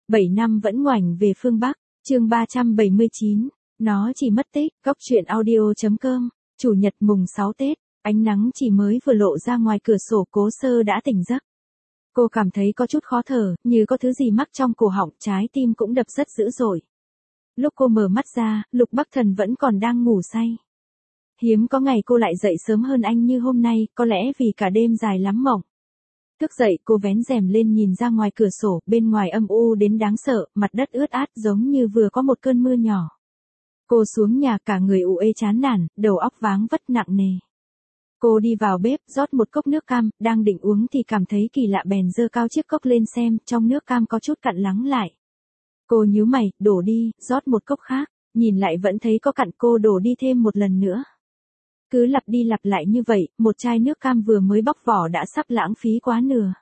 7 năm vẫn ngoảnh về phương Bắc, chương 379, nó chỉ mất tích, góc truyện audio.com, Chủ nhật mùng 6 Tết, ánh nắng chỉ mới vừa lộ ra ngoài cửa sổ Cố Sơ đã tỉnh giấc. Cô cảm thấy có chút khó thở, như có thứ gì mắc trong cổ họng, trái tim cũng đập rất dữ dội. Lúc cô mở mắt ra, Lục Bắc Thần vẫn còn đang ngủ say. Hiếm có ngày cô lại dậy sớm hơn anh như hôm nay, có lẽ vì cả đêm dài lắm mộng. Thức dậy cô vén rèm lên nhìn ra ngoài cửa sổ, bên ngoài âm u đến đáng sợ, mặt đất ướt át giống như vừa có một cơn mưa nhỏ. Cô xuống nhà cả người ù ê chán nản, đầu óc váng vất nặng nề. Cô đi vào bếp, rót một cốc nước cam, đang định uống thì cảm thấy kỳ lạ bèn giơ cao chiếc cốc lên xem, trong nước cam có chút cặn lắng lại. Cô nhíu mày, đổ đi, rót một cốc khác, nhìn lại vẫn thấy có cặn, cô đổ đi thêm một lần nữa. Cứ lặp đi lặp lại như vậy, một chai nước cam vừa mới bóc vỏ đã sắp lãng phí quá nửa.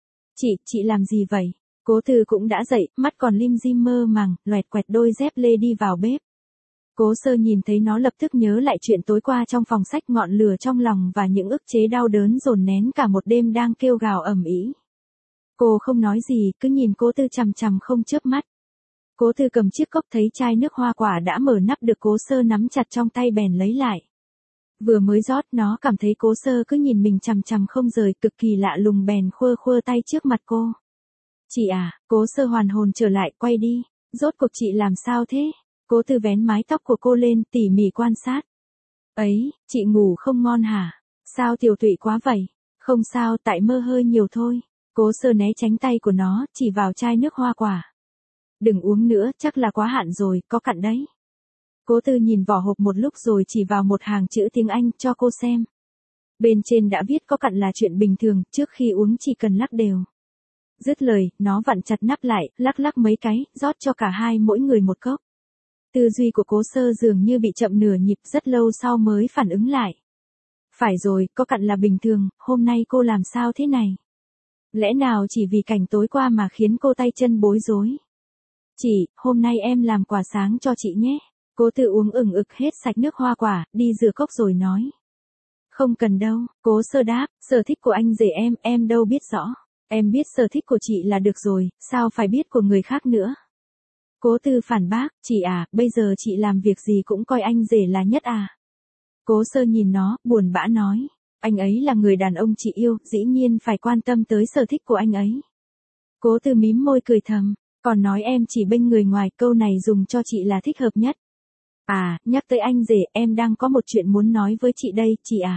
Chị làm gì vậy? Cố Từ cũng đã dậy, mắt còn lim dim mơ màng, loẹt quẹt đôi dép lê đi vào bếp. Cố Sơ nhìn thấy nó lập tức nhớ lại chuyện tối qua trong phòng sách, ngọn lửa trong lòng và những ức chế đau đớn dồn nén cả một đêm đang kêu gào ầm ĩ. Cô không nói gì, cứ nhìn Cố Tư chằm chằm không chớp mắt. Cố Tư cầm chiếc cốc thấy chai nước hoa quả đã mở nắp được Cố Sơ nắm chặt trong tay bèn lấy lại. Vừa mới rót nó cảm thấy Cố Sơ cứ nhìn mình chằm chằm không rời, cực kỳ lạ lùng bèn khua tay trước mặt cô. Chị à, Cố Sơ hoàn hồn trở lại, quay đi, rốt cuộc chị làm sao thế? Cố Tư vén mái tóc của cô lên tỉ mỉ quan sát. Ấy, chị ngủ không ngon hả? Sao tiểu tụy quá vậy? Không sao, tại mơ hơi nhiều thôi. Cố Sơ né tránh tay của nó, chỉ vào chai nước hoa quả. Đừng uống nữa, chắc là quá hạn rồi, có cặn đấy. Cố Tư nhìn vỏ hộp một lúc rồi chỉ vào một hàng chữ tiếng Anh cho cô xem. Bên trên đã viết có cặn là chuyện bình thường, trước khi uống chỉ cần lắc đều. Dứt lời, nó vặn chặt nắp lại, lắc mấy cái, rót cho cả hai mỗi người một cốc. Tư duy của Cố Sơ dường như bị chậm nửa nhịp, rất lâu sau mới phản ứng lại. Phải rồi, có cặn là bình thường, hôm nay cô làm sao thế này? Lẽ nào chỉ vì cảnh tối qua mà khiến cô tay chân bối rối? Chị, hôm nay em làm quà sáng cho chị nhé. Cố Tư uống ực hết sạch nước hoa quả, đi rửa cốc rồi nói. Không cần đâu, Cố Sơ đáp, sở thích của anh rể em đâu biết rõ. Em biết sở thích của chị là được rồi, sao phải biết của người khác nữa? Cố Tư phản bác, chị à, bây giờ chị làm việc gì cũng coi anh rể là nhất à? Cố Sơ nhìn nó, buồn bã nói, anh ấy là người đàn ông chị yêu, dĩ nhiên phải quan tâm tới sở thích của anh ấy. Cố Tư mím môi cười thầm, còn nói em chỉ bênh người ngoài, câu này dùng cho chị là thích hợp nhất. À, nhắc tới anh rể, em đang có một chuyện muốn nói với chị đây, chị à.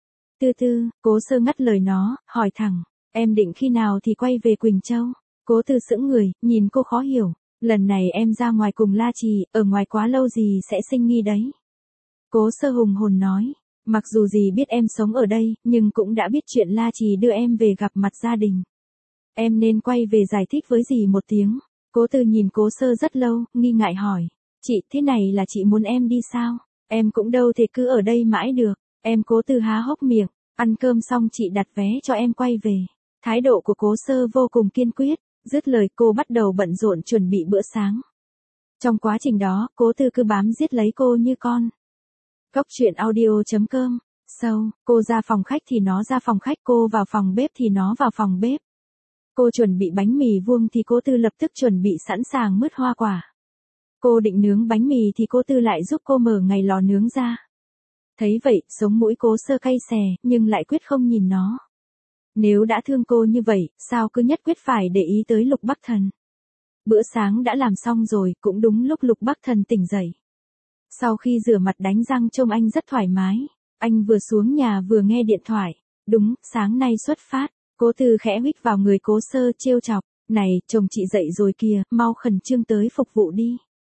Cố Sơ ngắt lời nó, hỏi thẳng, em định khi nào thì quay về Quỳnh Châu? Cố Tư sững người, nhìn cô khó hiểu. Lần này em ra ngoài cùng La Trì, ở ngoài quá lâu gì sẽ sinh nghi đấy. Cố Sơ hùng hồn nói, mặc dù gì biết em sống ở đây, nhưng cũng đã biết chuyện La Trì đưa em về gặp mặt gia đình. Em nên quay về giải thích với dì một tiếng. Cố Tư nhìn Cố Sơ rất lâu, nghi ngại hỏi, chị, thế này là chị muốn em đi sao? Em cũng đâu thể cứ ở đây mãi được. Em Cố Tư há hốc miệng, ăn cơm xong chị đặt vé cho em quay về. Thái độ của Cố Sơ vô cùng kiên quyết. Dứt lời cô bắt đầu bận rộn chuẩn bị bữa sáng. Trong quá trình đó, Cố Tư cứ bám giết lấy cô như con. Góc truyện audio.com. Cô ra phòng khách thì nó ra phòng khách, cô vào phòng bếp thì nó vào phòng bếp. Cô chuẩn bị bánh mì vuông thì Cố Tư lập tức chuẩn bị sẵn sàng mứt hoa quả. Cô định nướng bánh mì thì Cố Tư lại giúp cô mở ngay lò nướng ra. Thấy vậy, sống mũi Cố Sơ cay xè, nhưng lại quyết không nhìn nó. Nếu đã thương cô như vậy, sao cứ nhất quyết phải để ý tới Lục Bắc Thần? Bữa sáng đã làm xong rồi, cũng đúng lúc Lục Bắc Thần tỉnh dậy. Sau khi rửa mặt đánh răng trông anh rất thoải mái. Anh vừa xuống nhà vừa nghe điện thoại. Đúng, sáng nay xuất phát. Cố Tư khẽ huých vào người Cố Sơ trêu chọc. Này, chồng chị dậy rồi kìa, mau khẩn trương tới phục vụ đi.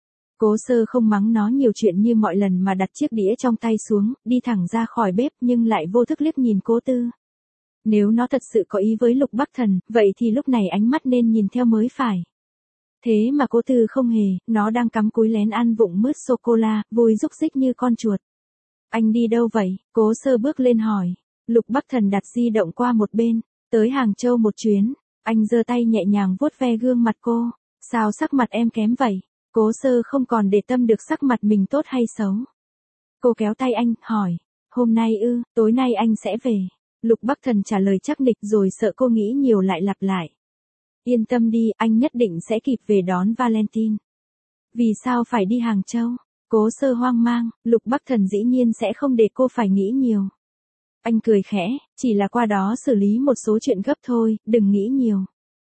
Cố Sơ không mắng nó nhiều chuyện như mọi lần mà đặt chiếc đĩa trong tay xuống, đi thẳng ra khỏi bếp nhưng lại vô thức liếc nhìn Cố Tư. Nếu nó thật sự có ý với Lục Bắc Thần, vậy thì lúc này ánh mắt nên nhìn theo mới phải. Thế mà Cố Tư không hề, nó đang cắm cúi lén ăn vụng mứt sô-cô-la, vui rúc rích như con chuột. Anh đi đâu vậy? Cố Sơ bước lên hỏi. Lục Bắc Thần đặt di động qua một bên, tới Hàng Châu một chuyến. Anh giơ tay nhẹ nhàng vuốt ve gương mặt cô. Sao sắc mặt em kém vậy? Cố Sơ không còn để tâm được sắc mặt mình tốt hay xấu. Cô kéo tay anh, hỏi. Hôm nay tối nay anh sẽ về. Lục Bắc Thần trả lời chắc nịch rồi sợ cô nghĩ nhiều lại lặp lại. Yên tâm đi, anh nhất định sẽ kịp về đón Valentine. Vì sao phải đi Hàng Châu? Cố Sơ hoang mang, Lục Bắc Thần dĩ nhiên sẽ không để cô phải nghĩ nhiều. Anh cười khẽ, chỉ là qua đó xử lý một số chuyện gấp thôi, đừng nghĩ nhiều.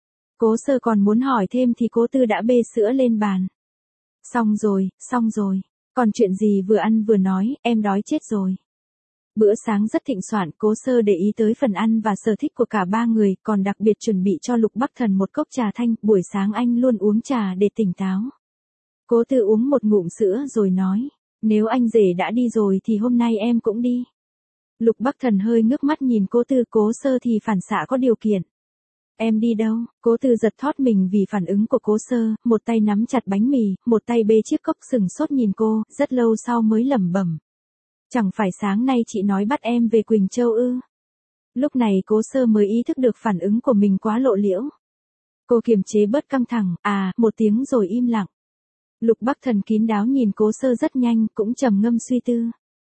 Cố Sơ còn muốn hỏi thêm thì Cố Tư đã bê sữa lên bàn. Xong rồi, còn chuyện gì vừa ăn vừa nói, em đói chết rồi. Bữa sáng rất thịnh soạn, Cố Sơ để ý tới phần ăn và sở thích của cả ba người, còn đặc biệt chuẩn bị cho Lục Bắc Thần một cốc trà thanh, buổi sáng anh luôn uống trà để tỉnh táo. Cố Tư uống một ngụm sữa rồi nói, nếu anh rể đã đi rồi thì hôm nay em cũng đi. Lục Bắc Thần hơi ngước mắt nhìn Cố Tư, Cố Sơ thì phản xạ có điều kiện. Em đi đâu? Cố Tư giật thót mình vì phản ứng của Cố Sơ, một tay nắm chặt bánh mì, một tay bê chiếc cốc, sừng sốt nhìn cô, rất lâu sau mới lẩm bẩm. Chẳng phải sáng nay chị nói bắt em về Quỳnh Châu ư? Lúc này Cố Sơ mới ý thức được phản ứng của mình quá lộ liễu. Cô kiềm chế bớt căng thẳng, một tiếng rồi im lặng. Lục Bắc Thần kín đáo nhìn Cố Sơ rất nhanh, cũng trầm ngâm suy tư.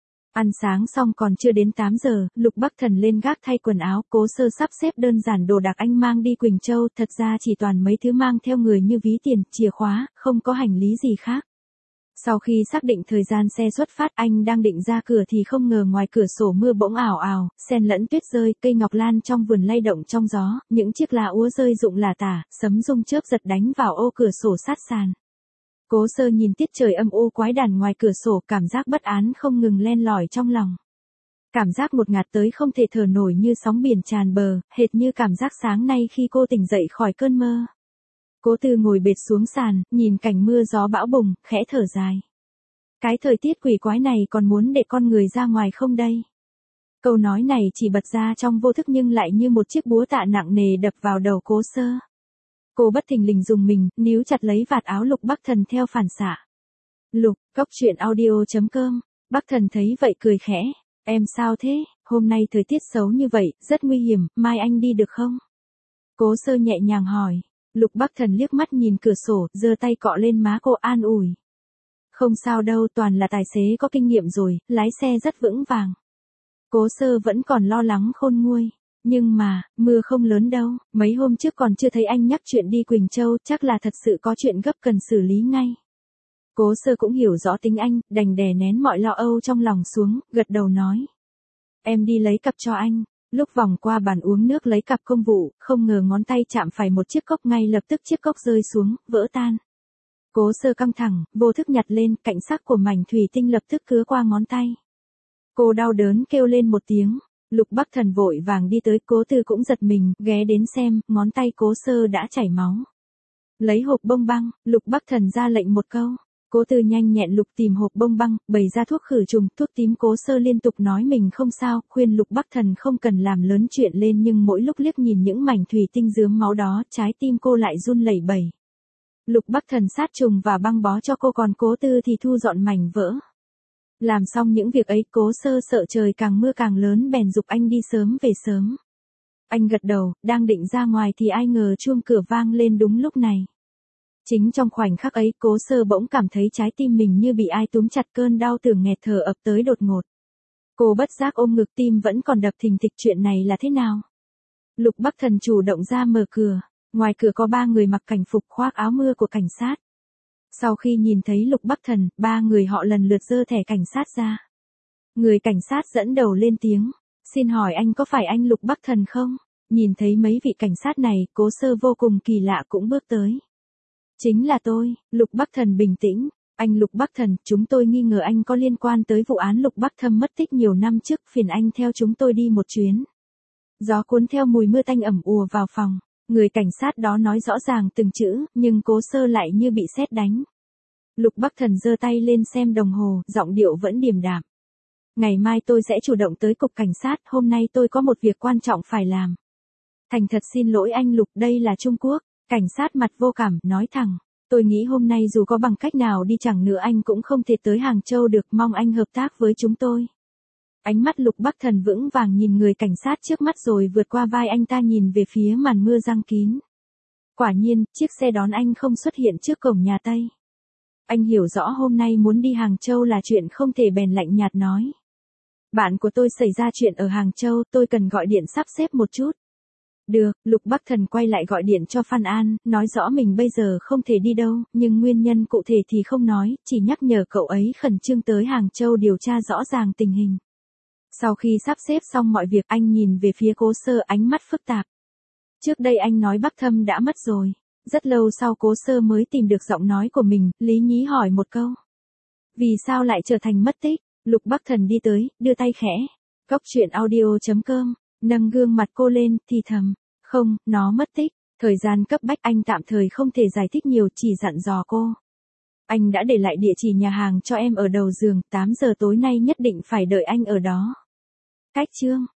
Ăn sáng xong còn chưa đến 8 giờ, Lục Bắc Thần lên gác thay quần áo, Cố Sơ sắp xếp đơn giản đồ đạc anh mang đi Quỳnh Châu, thật ra chỉ toàn mấy thứ mang theo người như ví tiền, chìa khóa, không có hành lý gì khác. Sau khi xác định thời gian xe xuất phát, anh đang định ra cửa thì không ngờ ngoài cửa sổ mưa bỗng ảo ảo, xen lẫn tuyết rơi, cây ngọc lan trong vườn lay động trong gió, những chiếc lá úa rơi rụng lả tả, sấm rung chớp giật đánh vào ô cửa sổ sát sàn. Cố Sơ nhìn tiết trời âm u quái đản ngoài cửa sổ, cảm giác bất an không ngừng len lỏi trong lòng. Cảm giác ngột ngạt tới không thể thở nổi như sóng biển tràn bờ, hệt như cảm giác sáng nay khi cô tỉnh dậy khỏi cơn mơ. Cố Tư ngồi bệt xuống sàn, nhìn cảnh mưa gió bão bùng, khẽ thở dài. Cái thời tiết quỷ quái này còn muốn để con người ra ngoài không đây? Câu nói này chỉ bật ra trong vô thức nhưng lại như một chiếc búa tạ nặng nề đập vào đầu Cố Sơ. Cô bất thình lình dùng mình, níu chặt lấy vạt áo Lục Bắc Thần theo phản xạ. Lục, cóc truyện audio.com. Bắc Thần thấy vậy cười khẽ. Em sao thế, hôm nay thời tiết xấu như vậy, rất nguy hiểm, mai anh đi được không? Cố Sơ nhẹ nhàng hỏi. Lục Bắc Thần liếc mắt nhìn cửa sổ, giơ tay cọ lên má cô an ủi. Không sao đâu, toàn là tài xế có kinh nghiệm rồi, lái xe rất vững vàng. Cố Sơ vẫn còn lo lắng khôn nguôi. Nhưng mà, mưa không lớn đâu, mấy hôm trước còn chưa thấy anh nhắc chuyện đi Quỳnh Châu, chắc là thật sự có chuyện gấp cần xử lý ngay. Cố Sơ cũng hiểu rõ tính anh, đành đè nén mọi lo âu trong lòng xuống, gật đầu nói. Em đi lấy cặp cho anh. Lúc vòng qua bàn uống nước lấy cặp công vụ, không ngờ ngón tay chạm phải một chiếc cốc, ngay lập tức chiếc cốc rơi xuống, vỡ tan. Cố Sơ căng thẳng, vô thức nhặt lên, cạnh sắc của mảnh thủy tinh lập tức cứa qua ngón tay. Cô đau đớn kêu lên một tiếng. Lục Bắc Thần vội vàng đi tới, Cố Tư cũng giật mình, ghé đến xem, ngón tay Cố Sơ đã chảy máu. Lấy hộp bông băng, Lục Bắc Thần ra lệnh một câu. Cố Tư nhanh nhẹn lục tìm hộp bông băng, bày ra thuốc khử trùng, thuốc tím. Cố Sơ liên tục nói mình không sao, khuyên Lục Bắc Thần không cần làm lớn chuyện lên, nhưng mỗi lúc liếc nhìn những mảnh thủy tinh rướm máu đó, trái tim cô lại run lẩy bẩy. Lục Bắc Thần sát trùng và băng bó cho cô, còn Cố Tư thì thu dọn mảnh vỡ. Làm xong những việc ấy, Cố Sơ sợ trời càng mưa càng lớn bèn giục anh đi sớm về sớm. Anh gật đầu, đang định ra ngoài thì ai ngờ chuông cửa vang lên đúng lúc này. Chính trong khoảnh khắc ấy, Cố Sơ bỗng cảm thấy trái tim mình như bị ai túm chặt, cơn đau tưởng nghẹt thở ập tới đột ngột. Cô bất giác ôm ngực, tim vẫn còn đập thình thịch, chuyện này là thế nào? Lục Bắc Thần chủ động ra mở cửa, ngoài cửa có 3 người mặc cảnh phục khoác áo mưa của cảnh sát. Sau khi nhìn thấy Lục Bắc Thần, 3 người họ lần lượt giơ thẻ cảnh sát ra. Người cảnh sát dẫn đầu lên tiếng. Xin hỏi anh có phải anh Lục Bắc Thần không? Nhìn thấy mấy vị cảnh sát này, Cố Sơ vô cùng kỳ lạ cũng bước tới. Chính là tôi. Lục Bắc Thần bình tĩnh. Anh Lục Bắc Thần, chúng tôi nghi ngờ anh có liên quan tới vụ án Lục Bắc Thâm mất tích nhiều năm trước, phiền anh theo chúng tôi đi một chuyến. Gió cuốn theo mùi mưa tanh ẩm ùa vào phòng. Người cảnh sát đó nói rõ ràng từng chữ, nhưng Cố Sơ lại như bị sét đánh. Lục Bắc Thần giơ tay lên xem đồng hồ, giọng điệu vẫn điềm đạm. Ngày mai tôi sẽ chủ động tới cục cảnh sát, hôm nay tôi có một việc quan trọng phải làm. Thành thật xin lỗi anh Lục, đây là Trung Quốc. Cảnh sát mặt vô cảm, nói thẳng. Tôi nghĩ hôm nay dù có bằng cách nào đi chăng nữa anh cũng không thể tới Hàng Châu được, mong anh hợp tác với chúng tôi. Ánh mắt Lục Bắc Thần vững vàng nhìn người cảnh sát trước mắt rồi vượt qua vai anh ta nhìn về phía màn mưa giăng kín. Quả nhiên, chiếc xe đón anh không xuất hiện trước cổng nhà Tây. Anh hiểu rõ hôm nay muốn đi Hàng Châu là chuyện không thể, bèn lạnh nhạt nói. Bạn của tôi xảy ra chuyện ở Hàng Châu, tôi cần gọi điện sắp xếp một chút. Được, Lục Bắc Thần quay lại gọi điện cho Phan An, nói rõ mình bây giờ không thể đi đâu, nhưng nguyên nhân cụ thể thì không nói, chỉ nhắc nhở cậu ấy khẩn trương tới Hàng Châu điều tra rõ ràng tình hình. Sau khi sắp xếp xong mọi việc, anh nhìn về phía Cố Sơ, ánh mắt phức tạp. Trước đây anh nói Bắc Thâm đã mất rồi. Rất lâu sau Cố Sơ mới tìm được giọng nói của mình, lý nhí hỏi một câu. Vì sao lại trở thành mất tích? Lục Bắc Thần đi tới, đưa tay khẽ. Cốc truyện audio.com, nâng gương mặt cô lên, thì thầm. Không, nó mất tích. Thời gian cấp bách anh tạm thời không thể giải thích nhiều, chỉ dặn dò cô. Anh đã để lại địa chỉ nhà hàng cho em ở đầu giường, 8 giờ tối nay nhất định phải đợi anh ở đó. Cách chương.